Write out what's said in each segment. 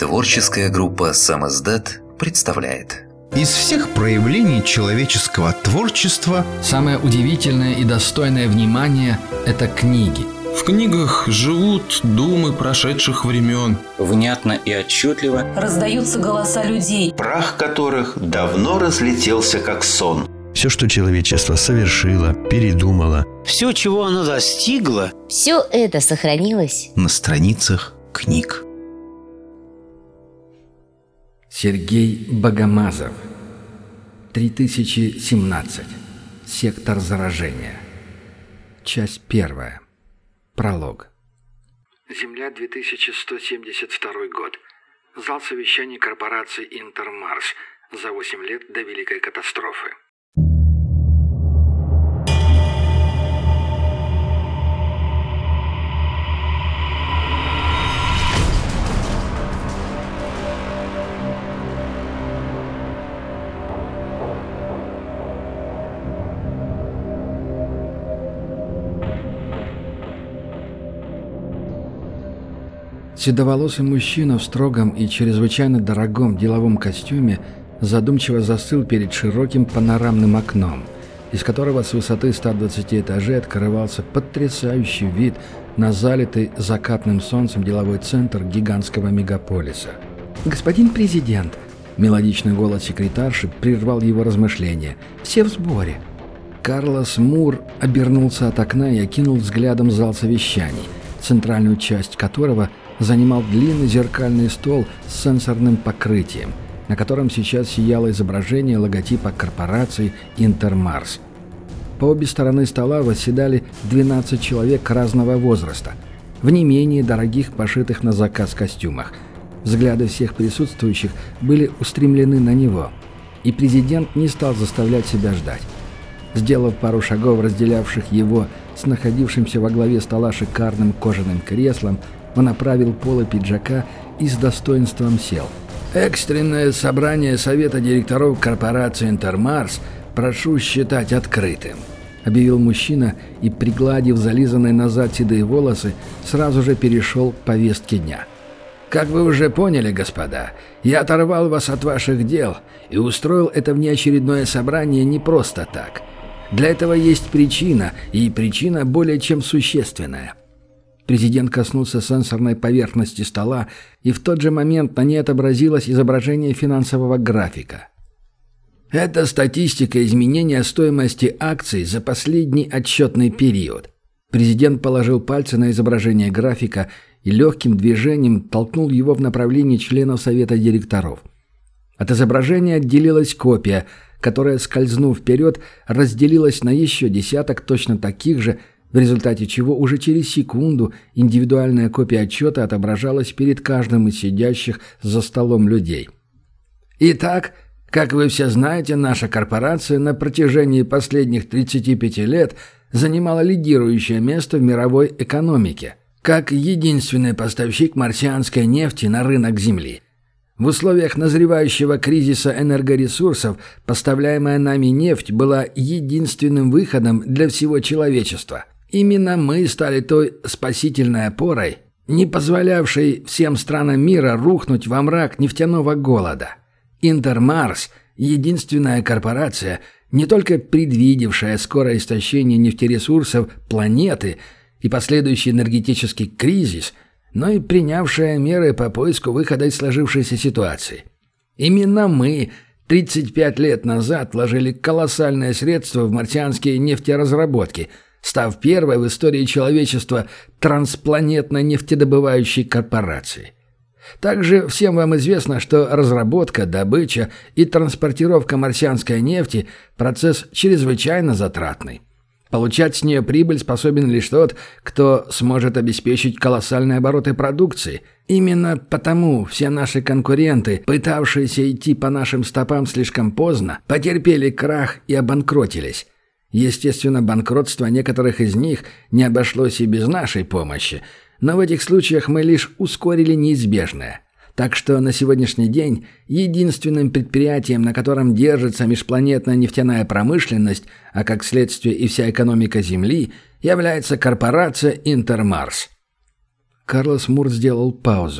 Творческая группа «Самиздат» представляет. Из всех проявлений человеческого творчества самое удивительное и достойное внимания – это книги. В книгах живут думы прошедших времен. Внятно и отчетливо раздаются голоса людей, прах которых давно разлетелся как сон. Все, что человечество совершило, передумало, все, чего оно достигло, все это сохранилось на страницах книг. Сергей Богомазов. 3017. Сектор заражения. Часть 1. Пролог. Земля, 2172 год. Зал совещаний корпорации «Интермарс» за 8 лет до Великой катастрофы. Седоволосый мужчина в строгом и чрезвычайно дорогом деловом костюме задумчиво застыл перед широким панорамным окном, из которого с высоты 120 этажей открывался потрясающий вид на залитый закатным солнцем деловой центр гигантского мегаполиса. «Господин президент!» – мелодичный голос секретарши прервал его размышления. «Все в сборе!» Карлос Мур обернулся от окна и окинул взглядом зал совещаний, центральную часть которого занимал длинный зеркальный стол с сенсорным покрытием, на котором сейчас сияло изображение логотипа корпорации «Интермарс». По обе стороны стола восседали 12 человек разного возраста, в не менее дорогих, пошитых на заказ костюмах. Взгляды всех присутствующих были устремлены на него, и президент не стал заставлять себя ждать. Сделав пару шагов, разделявших его с находившимся во главе стола шикарным кожаным креслом, он оправил полы пиджака и с достоинством сел. «Экстренное собрание Совета директоров корпорации «Интермарс» прошу считать открытым», — объявил мужчина и, пригладив зализанные назад седые волосы, сразу же перешел к повестке дня. «Как вы уже поняли, господа, я оторвал вас от ваших дел и устроил это внеочередное собрание не просто так. Для этого есть причина, и причина более чем существенная». Президент коснулся сенсорной поверхности стола, и в тот же момент на ней отобразилось изображение финансового графика. Это статистика изменения стоимости акций за последний отчетный период. Президент положил пальцы на изображение графика и легким движением толкнул его в направлении членов Совета директоров. От изображения отделилась копия, которая, скользнув вперед, разделилась на еще десяток точно таких же, в результате чего уже через секунду индивидуальная копия отчета отображалась перед каждым из сидящих за столом людей. Итак, как вы все знаете, наша корпорация на протяжении последних 35 лет занимала лидирующее место в мировой экономике, как единственный поставщик марсианской нефти на рынок Земли. В условиях назревающего кризиса энергоресурсов поставляемая нами нефть была единственным выходом для всего человечества. Именно мы стали той спасительной опорой, не позволявшей всем странам мира рухнуть во мрак нефтяного голода. Интермарс – единственная корпорация, не только предвидевшая скорое истощение нефтересурсов планеты и последующий энергетический кризис, но и принявшая меры по поиску выхода из сложившейся ситуации. Именно мы 35 лет назад вложили колоссальные средства в марсианские нефтеразработки, став первой в истории человечества транспланетной нефтедобывающей корпорацией. Также всем вам известно, что разработка, добыча и транспортировка марсианской нефти – процесс чрезвычайно затратный. Получать с нее прибыль способен лишь тот, кто сможет обеспечить колоссальные обороты продукции. Именно потому все наши конкуренты, пытавшиеся идти по нашим стопам слишком поздно, потерпели крах и обанкротились. Естественно, банкротство некоторых из них не обошлось и без нашей помощи, но в этих случаях мы лишь ускорили неизбежное. Так что на сегодняшний день единственным предприятием, на котором держится межпланетная нефтяная промышленность, а как следствие и вся экономика Земли, является корпорация «Интермарс». Карлос Мур сделал паузу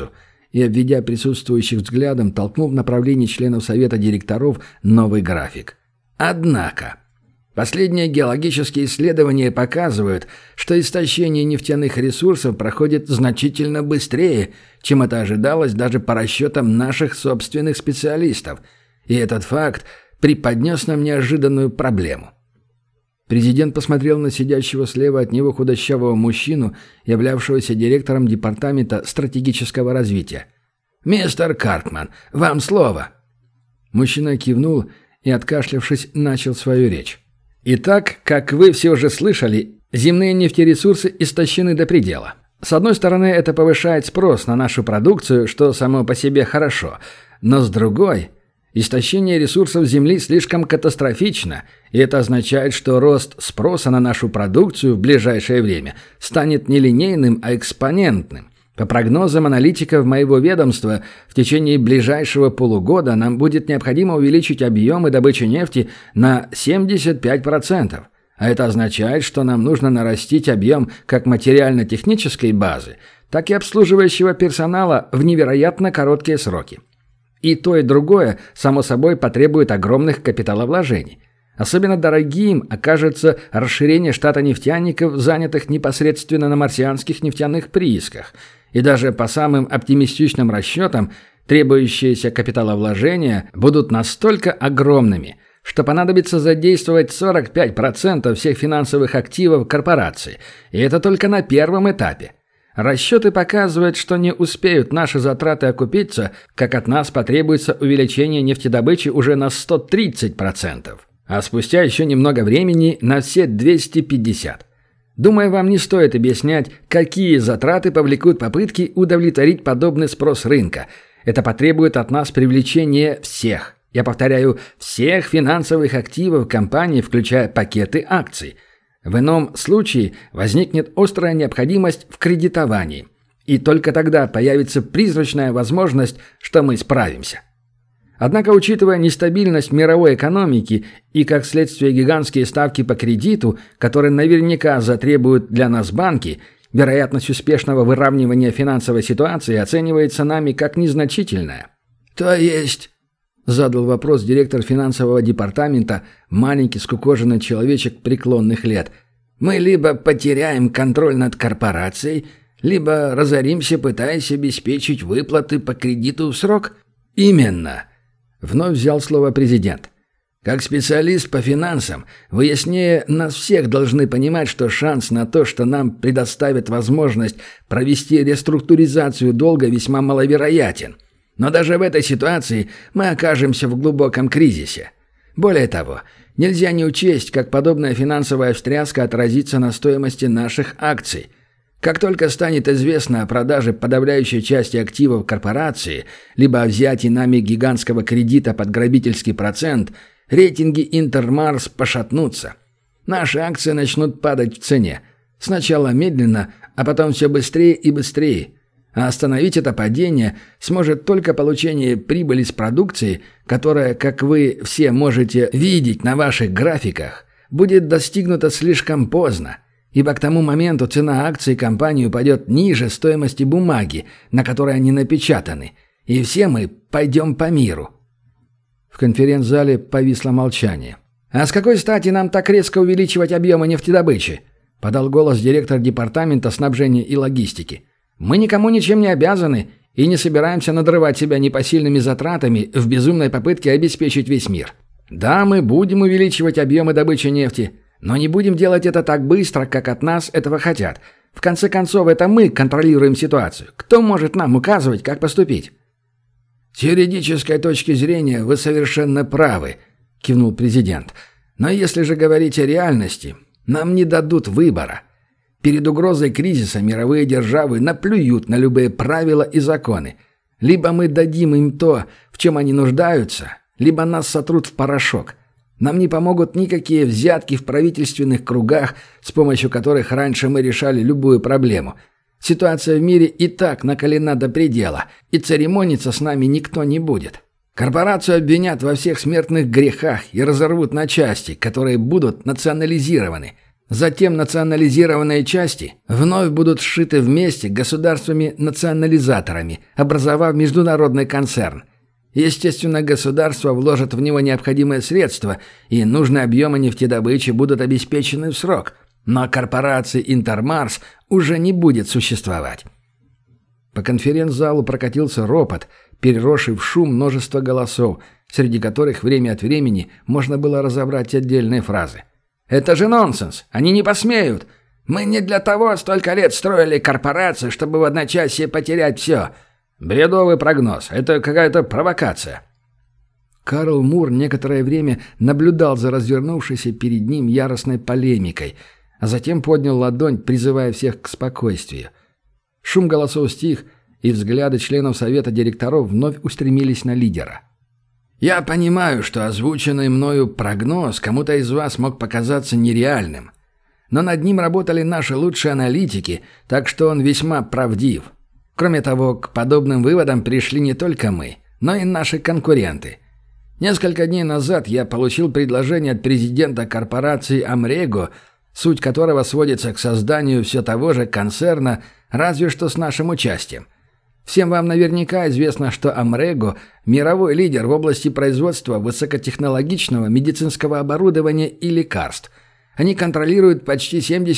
и, обведя присутствующих взглядом, толкнул в направлении членов Совета директоров новый график. Однако, последние геологические исследования показывают, что истощение нефтяных ресурсов проходит значительно быстрее, чем это ожидалось даже по расчетам наших собственных специалистов, и этот факт преподнес нам неожиданную проблему. Президент посмотрел на сидящего слева от него худощавого мужчину, являвшегося директором департамента стратегического развития. «Мистер Каркман, вам слово!» Мужчина кивнул и, откашлявшись, начал свою речь. «Итак, как вы все уже слышали, земные нефтересурсы истощены до предела. С одной стороны, это повышает спрос на нашу продукцию, что само по себе хорошо, но с другой... Истощение ресурсов Земли слишком катастрофично, и это означает, что рост спроса на нашу продукцию в ближайшее время станет не линейным, а экспонентным. По прогнозам аналитиков моего ведомства, в течение ближайшего полугода нам будет необходимо увеличить объемы добычи нефти на 75%. А это означает, что нам нужно нарастить объем как материально-технической базы, так и обслуживающего персонала в невероятно короткие сроки. И то, и другое, само собой, потребует огромных капиталовложений. Особенно дорогим окажется расширение штата нефтяников, занятых непосредственно на марсианских нефтяных приисках. И даже по самым оптимистичным расчетам, требующиеся капиталовложения будут настолько огромными, что понадобится задействовать 45% всех финансовых активов корпорации. И это только на первом этапе. Расчеты показывают, что не успеют наши затраты окупиться, как от нас потребуется увеличение нефтедобычи уже на 130%, а спустя еще немного времени на все 250%. Думаю, вам не стоит объяснять, какие затраты повлекут попытки удовлетворить подобный спрос рынка. Это потребует от нас привлечения всех, я повторяю, всех финансовых активов компании, включая пакеты акций. В ином случае возникнет острая необходимость в кредитовании, и только тогда появится призрачная возможность, что мы справимся. Однако, учитывая нестабильность мировой экономики и, как следствие, гигантские ставки по кредиту, которые наверняка затребуют для нас банки, вероятность успешного выравнивания финансовой ситуации оценивается нами как незначительная. «То есть...» – задал вопрос директор финансового департамента, маленький скукоженный человечек преклонных лет. «Мы либо потеряем контроль над корпорацией, либо разоримся, пытаясь обеспечить выплаты по кредиту в срок?» «Именно!» – вновь взял слово президент. «Как специалист по финансам, вы яснее нас всех должны понимать, что шанс на то, что нам предоставят возможность провести реструктуризацию долга, весьма маловероятен. Но даже в этой ситуации мы окажемся в глубоком кризисе. Более того, нельзя не учесть, как подобная финансовая встряска отразится на стоимости наших акций. Как только станет известно о продаже подавляющей части активов корпорации, либо о взятии нами гигантского кредита под грабительский процент, рейтинги Интермарс пошатнутся. Наши акции начнут падать в цене. Сначала медленно, а потом все быстрее и быстрее. А остановить это падение сможет только получение прибыли с продукции, которая, как вы все можете видеть на ваших графиках, будет достигнута слишком поздно, ибо к тому моменту цена акций компании упадет ниже стоимости бумаги, на которой они напечатаны, и все мы пойдем по миру». В конференц-зале повисло молчание. «А с какой стати нам так резко увеличивать объемы нефтедобычи?» – подал голос директор департамента снабжения и логистики. «Мы никому ничем не обязаны и не собираемся надрывать себя непосильными затратами в безумной попытке обеспечить весь мир. Да, мы будем увеличивать объемы добычи нефти, но не будем делать это так быстро, как от нас этого хотят. В конце концов, это мы контролируем ситуацию. Кто может нам указывать, как поступить?» «С юридической точки зрения вы совершенно правы», – кивнул президент. «Но если же говорить о реальности, нам не дадут выбора. Перед угрозой кризиса мировые державы наплюют на любые правила и законы. Либо мы дадим им то, в чем они нуждаются, либо нас сотрут в порошок. Нам не помогут никакие взятки в правительственных кругах, с помощью которых раньше мы решали любую проблему. Ситуация в мире и так накалена до предела, и церемониться с нами никто не будет. Корпорацию обвинят во всех смертных грехах и разорвут на части, которые будут национализированы. Затем национализированные части вновь будут сшиты вместе государствами-национализаторами, образовав международный концерн. Естественно, государство вложит в него необходимые средства, и нужные объемы нефтедобычи будут обеспечены в срок. Но корпорации «Интермарс» уже не будет существовать. По конференц-залу прокатился ропот, переросший в шум множества голосов, среди которых время от времени можно было разобрать отдельные фразы. «Это же нонсенс! Они не посмеют! Мы не для того столько лет строили корпорации, чтобы в одночасье потерять все! Бредовый прогноз! Это какая-то провокация!» Карл Мур некоторое время наблюдал за развернувшейся перед ним яростной полемикой, а затем поднял ладонь, призывая всех к спокойствию. Шум голосов стих, и взгляды членов совета директоров вновь устремились на лидера. «Я понимаю, что озвученный мною прогноз кому-то из вас мог показаться нереальным, но над ним работали наши лучшие аналитики, так что он весьма правдив. Кроме того, к подобным выводам пришли не только мы, но и наши конкуренты. Несколько дней назад я получил предложение от президента корпорации «Амрего», суть которого сводится к созданию все того же концерна, разве что с нашим участием. Всем вам наверняка известно, что «Амрего» – мировой лидер в области производства высокотехнологичного медицинского оборудования и лекарств. Они контролируют почти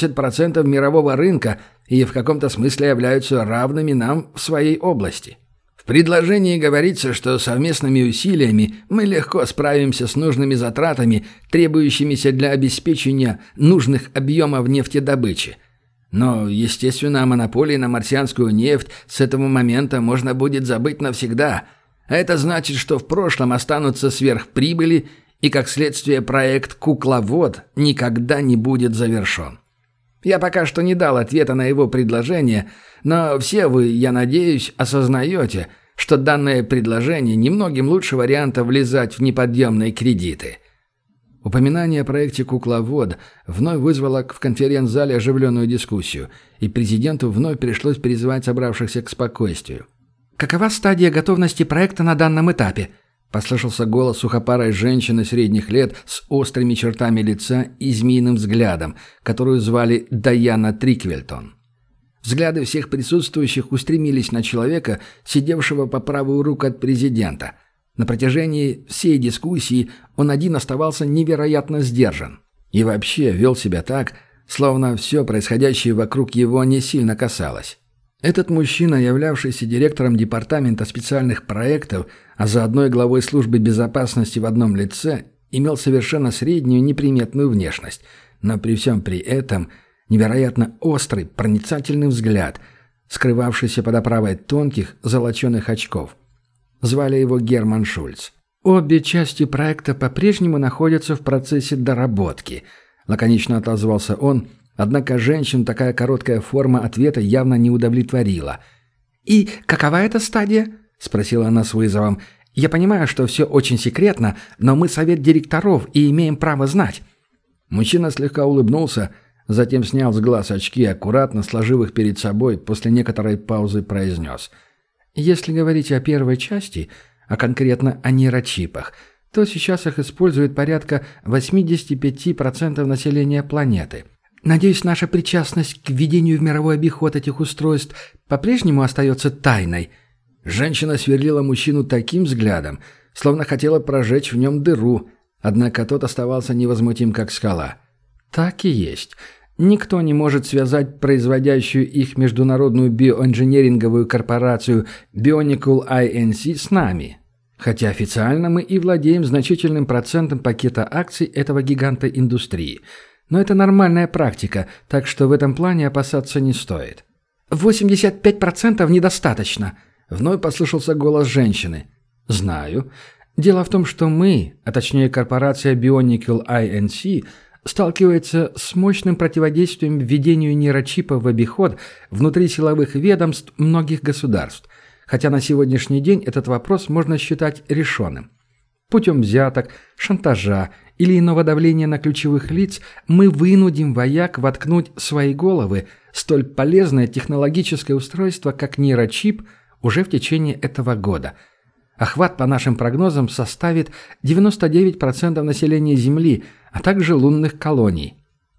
70% мирового рынка и в каком-то смысле являются равными нам в своей области. В предложении говорится, что совместными усилиями мы легко справимся с нужными затратами, требующимися для обеспечения нужных объемов нефтедобычи. Но, естественно, о монополии на марсианскую нефть с этого момента можно будет забыть навсегда. А это значит, что в прошлом останутся сверхприбыли, и, как следствие, проект «Кукловод» никогда не будет завершен. Я пока что не дал ответа на его предложение, но все вы, я надеюсь, осознаете, что данное предложение немногим лучше варианта влезать в неподъемные кредиты. Упоминание о проекте «Кукловод» вновь вызвало в конференц-зале оживленную дискуссию, и президенту вновь пришлось призывать собравшихся к спокойствию. «Какова стадия готовности проекта на данном этапе?» – послышался голос сухопарой женщины средних лет с острыми чертами лица и змеиным взглядом, которую звали Даяна Триквельтон. Взгляды всех присутствующих устремились на человека, сидевшего по правую руку от президента. На протяжении всей дискуссии он один оставался невероятно сдержан. И вообще вел себя так, словно все происходящее вокруг его не сильно касалось. Этот мужчина, являвшийся директором департамента специальных проектов, а заодно и главой службы безопасности в одном лице, имел совершенно среднюю неприметную внешность, но при всем при этом невероятно острый, проницательный взгляд, скрывавшийся под оправой тонких, золоченых очков. Звали его Герман Шульц. «Обе части проекта по-прежнему находятся в процессе доработки», — лаконично отозвался он, однако женщин такая короткая форма ответа явно не удовлетворила. «И какова эта стадия?» — спросила она с вызовом. «Я понимаю, что все очень секретно, но мы совет директоров и имеем право знать». Мужчина слегка улыбнулся, затем снял с глаз очки, аккуратно сложив их перед собой, после некоторой паузы произнес: «Если говорить о первой части, а конкретно о нейрочипах, то сейчас их использует порядка 85% населения планеты. Надеюсь, наша причастность к введению в мировой обиход этих устройств по-прежнему остается тайной». Женщина сверлила мужчину таким взглядом, словно хотела прожечь в нем дыру, однако тот оставался невозмутим, как скала. «Так и есть. Никто не может связать производящую их международную биоинженеринговую корпорацию Bionicle Inc. с нами. Хотя официально мы и владеем значительным процентом пакета акций этого гиганта индустрии. Но это нормальная практика, так что в этом плане опасаться не стоит». 85% недостаточно», — вновь послышался голос женщины. «Знаю. Дело в том, что мы, а точнее корпорация Bionicle Inc., сталкивается с мощным противодействием введению нейрочипов в обиход внутри силовых ведомств многих государств, хотя на сегодняшний день этот вопрос можно считать решенным. Путем взяток, шантажа или иного давления на ключевых лиц мы вынудим вояк воткнуть в свои головы столь полезное технологическое устройство, как нейрочип, уже в течение этого года. Охват, по нашим прогнозам, составит 99% населения Земли, а также лунных колоний».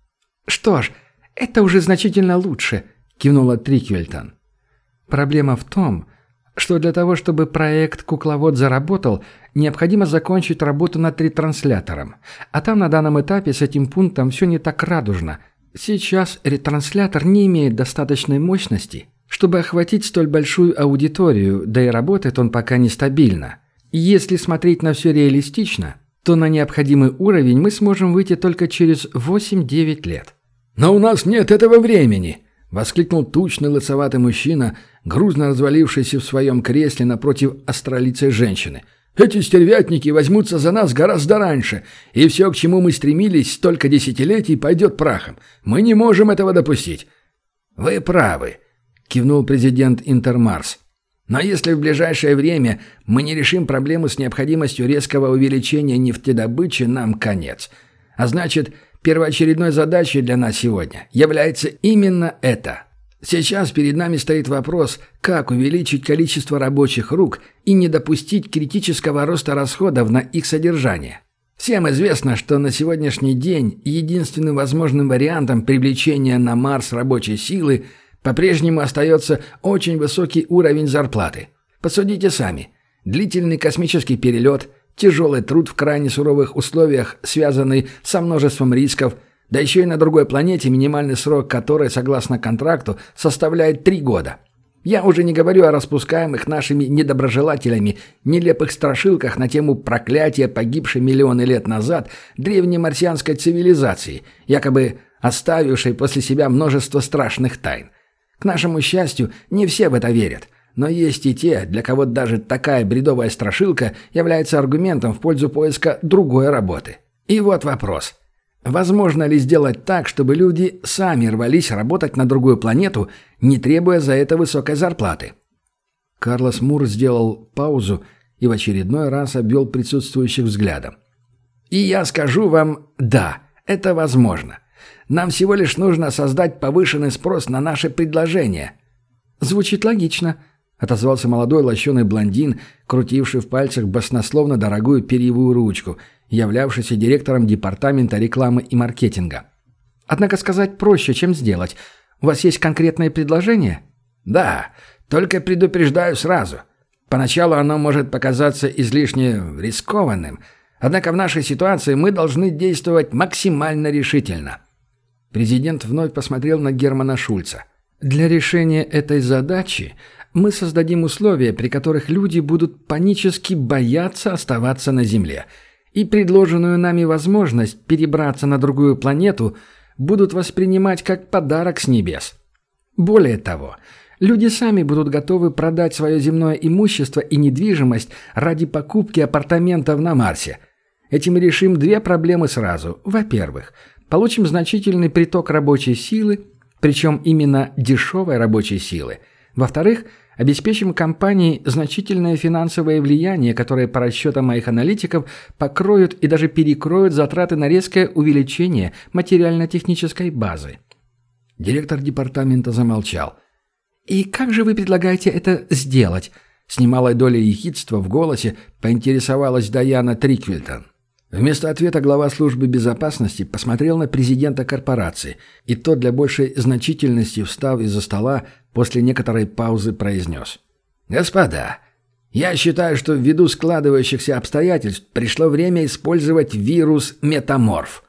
«Что ж, это уже значительно лучше», – кивнула Триквельтон. «Проблема в том, что для того, чтобы проект «Кукловод» заработал, необходимо закончить работу над ретранслятором. А там на данном этапе с этим пунктом все не так радужно. Сейчас ретранслятор не имеет достаточной мощности, чтобы охватить столь большую аудиторию, да и работает он пока нестабильно. Если смотреть на все реалистично, то на необходимый уровень мы сможем выйти только через 8-9 лет». «Но у нас нет этого времени!» — воскликнул тучный лысоватый мужчина, грузно развалившийся в своем кресле напротив остролицей женщины. «Эти стервятники возьмутся за нас гораздо раньше, и все, к чему мы стремились столько десятилетий, пойдет прахом. Мы не можем этого допустить». «Вы правы», — кивнул президент Интермарс. «Но если в ближайшее время мы не решим проблему с необходимостью резкого увеличения нефтедобычи, нам конец. А значит, первоочередной задачей для нас сегодня является именно это. Сейчас перед нами стоит вопрос, как увеличить количество рабочих рук и не допустить критического роста расходов на их содержание. Всем известно, что на сегодняшний день единственным возможным вариантом привлечения на Марс рабочей силы по-прежнему остается очень высокий уровень зарплаты. Посудите сами. Длительный космический перелет, тяжелый труд в крайне суровых условиях, связанный со множеством рисков, да еще и на другой планете, минимальный срок которой, согласно контракту, составляет 3 года. Я уже не говорю о распускаемых нашими недоброжелателями нелепых страшилках на тему проклятия погибшей миллионы лет назад древней марсианской цивилизации, якобы оставившей после себя множество страшных тайн. К нашему счастью, не все в это верят. Но есть и те, для кого даже такая бредовая страшилка является аргументом в пользу поиска другой работы. И вот вопрос. Возможно ли сделать так, чтобы люди сами рвались работать на другую планету, не требуя за это высокой зарплаты? Карлос Мур сделал паузу и в очередной раз обвел присутствующих взглядом. «И я скажу вам, да, это возможно. Нам всего лишь нужно создать повышенный спрос на наше предложение». «Звучит логично», — отозвался молодой лощеный блондин, крутивший в пальцах баснословно дорогую перьевую ручку, являвшийся директором департамента рекламы и маркетинга. «Однако сказать проще, чем сделать. У вас есть конкретное предложение?» «Да, только предупреждаю сразу. Поначалу оно может показаться излишне рискованным, однако в нашей ситуации мы должны действовать максимально решительно». Президент вновь посмотрел на Германа Шульца. «Для решения этой задачи мы создадим условия, при которых люди будут панически бояться оставаться на Земле, и предложенную нами возможность перебраться на другую планету будут воспринимать как подарок с небес. Более того, люди сами будут готовы продать свое земное имущество и недвижимость ради покупки апартаментов на Марсе. Этим решим 2 проблемы сразу. Во-первых, получим значительный приток рабочей силы, причем именно дешевой рабочей силы. Во-вторых, обеспечим компании значительное финансовое влияние, которое по расчетам моих аналитиков покроют и даже перекроют затраты на резкое увеличение материально-технической базы». Директор департамента замолчал. «И как же вы предлагаете это сделать?» С немалой долей ехидства в голосе поинтересовалась Даяна Триквельтон. Вместо ответа глава службы безопасности посмотрел на президента корпорации, и тот для большей значительности, встав из-за стола, после некоторой паузы произнес. «Господа, я считаю, что ввиду складывающихся обстоятельств пришло время использовать вирус Метаморф».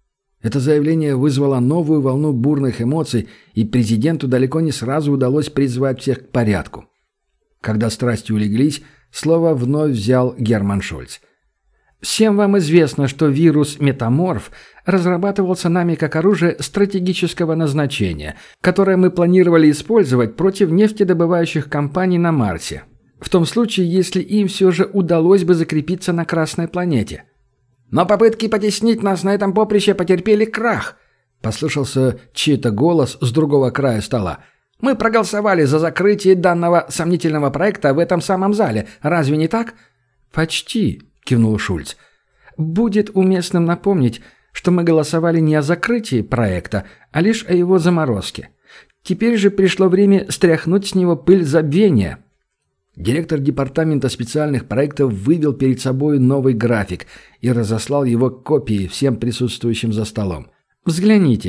Это заявление вызвало новую волну бурных эмоций, и президенту далеко не сразу удалось призвать всех к порядку. Когда страсти улеглись, слово вновь взял Герман Шульц. «Всем вам известно, что вирус Метаморф разрабатывался нами как оружие стратегического назначения, которое мы планировали использовать против нефтедобывающих компаний на Марсе, в том случае, если им все же удалось бы закрепиться на Красной планете. Но попытки потеснить нас на этом поприще потерпели крах», — послышался чей-то голос с другого края стола. «Мы проголосовали за закрытие данного сомнительного проекта в этом самом зале. Разве не так?» «Почти», — кивнул Шульц. «Будет уместным напомнить, что мы голосовали не о закрытии проекта, а лишь о его заморозке. Теперь же пришло время стряхнуть с него пыль забвения». Директор департамента специальных проектов вывел перед собой новый график и разослал его копии всем присутствующим за столом. «Взгляните,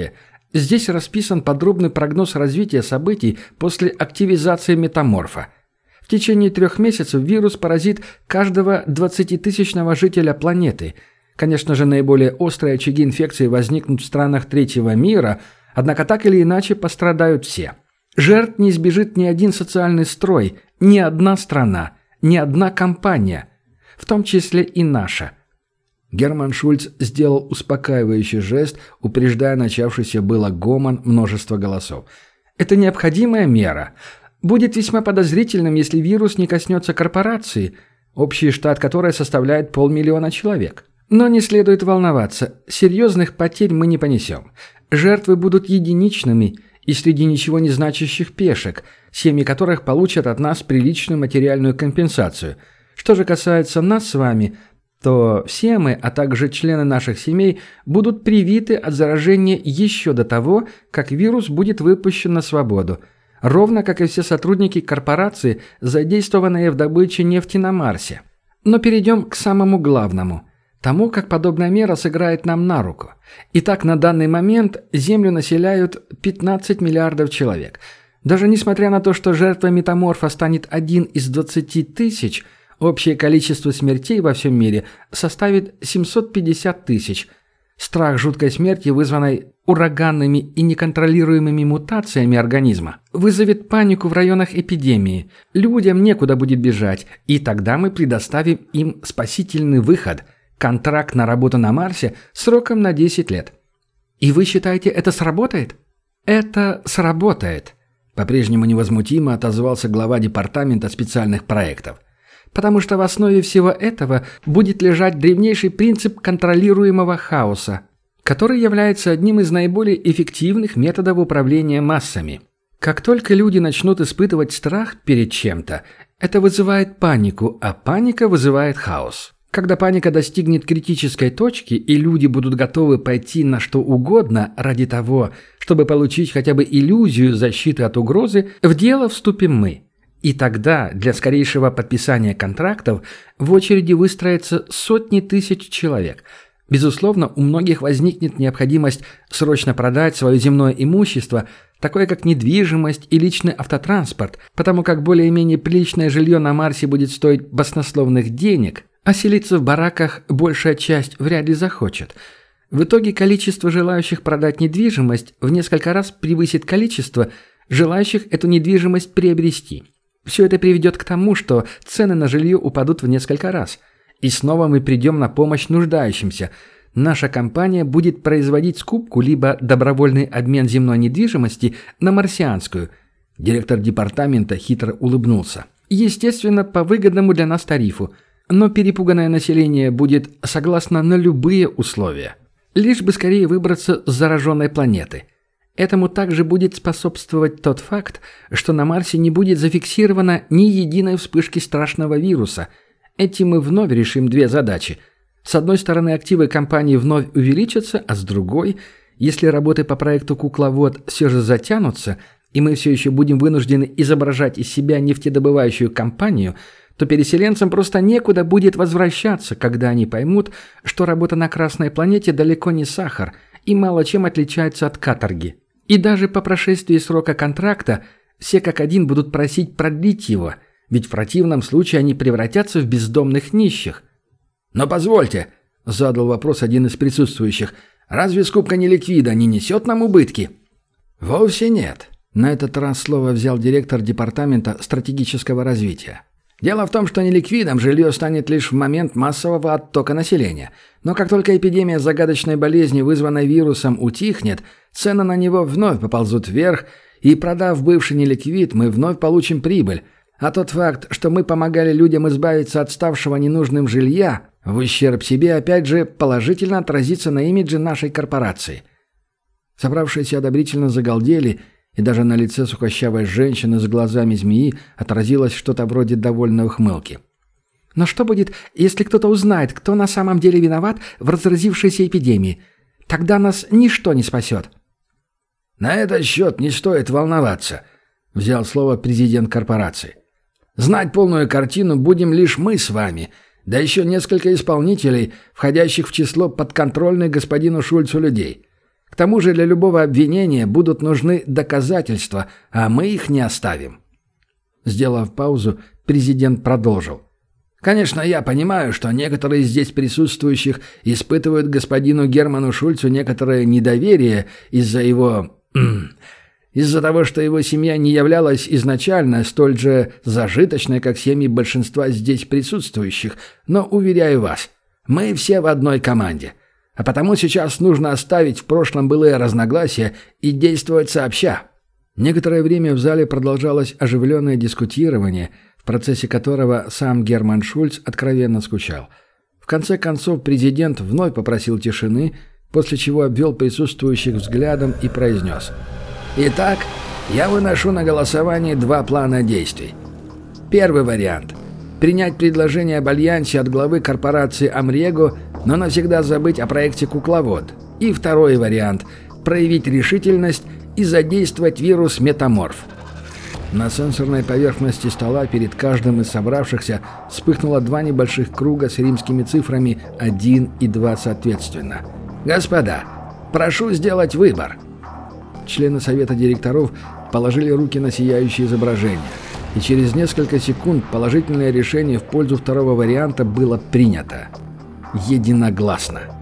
Здесь расписан подробный прогноз развития событий после активизации метаморфа. В течение 3 месяцев вирус поразит каждого 20-тысячного жителя планеты. Конечно же, наиболее острые очаги инфекции возникнут в странах третьего мира, однако так или иначе пострадают все. Жертв не избежит ни один социальный строй, ни одна страна, ни одна компания, в том числе и наша. Герман Шульц сделал успокаивающий жест, упреждая начавшийся было гомон множества голосов. Это необходимая мера. Будет весьма подозрительным, если вирус не коснется корпорации, общий штат которой составляет 500 000 человек. Но не следует волноваться, серьезных потерь мы не понесем. Жертвы будут единичными и среди ничего не значащих пешек, семьи которых получат от нас приличную материальную компенсацию. Что же касается нас с вами, то все мы, а также члены наших семей, будут привиты от заражения еще до того, как вирус будет выпущен на свободу, ровно как и все сотрудники корпорации, задействованные в добыче нефти на Марсе. Но перейдем к самому главному – тому, как подобная мера сыграет нам на руку. Итак, на данный момент Землю населяют 15 миллиардов человек. Даже несмотря на то, что жертвой метаморфа станет 1 из 20 тысяч – общее количество смертей во всем мире составит 750 тысяч. Страх жуткой смерти, вызванной ураганными и неконтролируемыми мутациями организма, вызовет панику в районах эпидемии. Людям некуда будет бежать, и тогда мы предоставим им спасительный выход – контракт на работу на Марсе сроком на 10 лет. И вы считаете, это сработает? Это сработает, по-прежнему невозмутимо отозвался глава департамента специальных проектов. Потому что в основе всего этого будет лежать древнейший принцип контролируемого хаоса, который является одним из наиболее эффективных методов управления массами. Как только люди начнут испытывать страх перед чем-то, это вызывает панику, а паника вызывает хаос. Когда паника достигнет критической точки и люди будут готовы пойти на что угодно ради того, чтобы получить хотя бы иллюзию защиты от угрозы, в дело вступим мы. И тогда для скорейшего подписания контрактов в очереди выстроятся сотни тысяч человек. Безусловно, у многих возникнет необходимость срочно продать свое земное имущество, такое как недвижимость и личный автотранспорт, потому как более-менее приличное жилье на Марсе будет стоить баснословных денег, а селиться в бараках большая часть вряд ли захочет. В итоге количество желающих продать недвижимость в несколько раз превысит количество желающих эту недвижимость приобрести. Все это приведет к тому, что цены на жилье упадут в несколько раз. И снова мы придем на помощь нуждающимся. Наша компания будет производить скупку либо добровольный обмен земной недвижимости на марсианскую. Директор департамента хитро улыбнулся. Естественно, по выгодному для нас тарифу. Но перепуганное население будет согласно на любые условия. Лишь бы скорее выбраться с зараженной планеты. Этому также будет способствовать тот факт, что на Марсе не будет зафиксировано ни единой вспышки страшного вируса. Этим мы вновь решим 2 задачи. С одной стороны, активы компании вновь увеличатся, а с другой, если работы по проекту «Кукловод» все же затянутся, и мы все еще будем вынуждены изображать из себя нефтедобывающую компанию, то переселенцам просто некуда будет возвращаться, когда они поймут, что работа на Красной планете далеко не сахар и мало чем отличается от каторги. И даже по прошествии срока контракта все как один будут просить продлить его, ведь в противном случае они превратятся в бездомных нищих. «Но позвольте», – задал вопрос один из присутствующих, – «разве скупка неликвида не несет нам убытки?» «Вовсе нет», – на этот раз слово взял директор департамента стратегического развития. «Дело в том, что неликвидом жилье станет лишь в момент массового оттока населения. Но как только эпидемия загадочной болезни, вызванной вирусом, утихнет, цены на него вновь поползут вверх, и, продав бывший неликвид, мы вновь получим прибыль. А тот факт, что мы помогали людям избавиться от ставшего ненужным жилья, в ущерб себе, опять же, положительно отразится на имидже нашей корпорации». Собравшиеся одобрительно загалдели, и даже на лице сухощавой женщины с глазами змеи отразилось что-то вроде довольной ухмылки. «Но что будет, если кто-то узнает, кто на самом деле виноват в разразившейся эпидемии? Тогда нас ничто не спасет». «На этот счет не стоит волноваться», – взял слово президент корпорации. «Знать полную картину будем лишь мы с вами, да еще несколько исполнителей, входящих в число подконтрольных господину Шульцу людей. К тому же для любого обвинения будут нужны доказательства, а мы их не оставим». Сделав паузу, президент продолжил. «Конечно, я понимаю, что некоторые из здесь присутствующих испытывают господину Герману Шульцу некоторое недоверие из-за того, что его семья не являлась изначально столь же зажиточной, как семьи большинства здесь присутствующих, но, уверяю вас, мы все в одной команде. А потому сейчас нужно оставить в прошлом былые разногласия и действовать сообща». Некоторое время в зале продолжалось оживленное дискутирование, в процессе которого сам Герман Шульц откровенно скучал. В конце концов президент вновь попросил тишины, после чего обвел присутствующих взглядом и произнес: «Итак, я выношу на голосование 2 плана действий. Первый вариант – принять предложение об альянсе от главы корпорации «Амрего», но навсегда забыть о проекте «Кукловод». И второй вариант – проявить решительность и задействовать вирус «Метаморф». На сенсорной поверхности стола перед каждым из собравшихся вспыхнуло 2 небольших круга с римскими цифрами 1 и 2 соответственно. «Господа, прошу сделать выбор». Члены совета директоров положили руки на сияющее изображение, и через несколько секунд положительное решение в пользу второго варианта было принято. Единогласно.